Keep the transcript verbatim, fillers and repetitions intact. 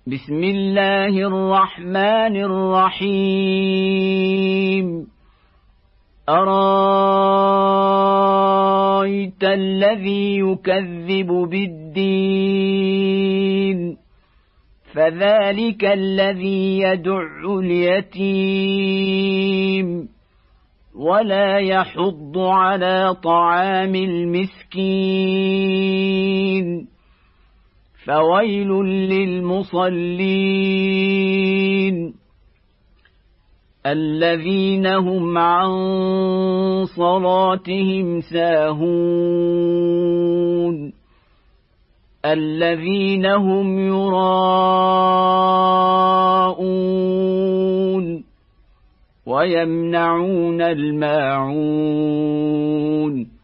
بسم الله الرحمن الرحيم أرأيت الذي يكذب بالدين فذلك الذي يدع اليتيم ولا يحض على طعام المسكين فويل للمصلين الذين هم عن صلاتهم ساهون الذين هم يراءون ويمنعون الماعون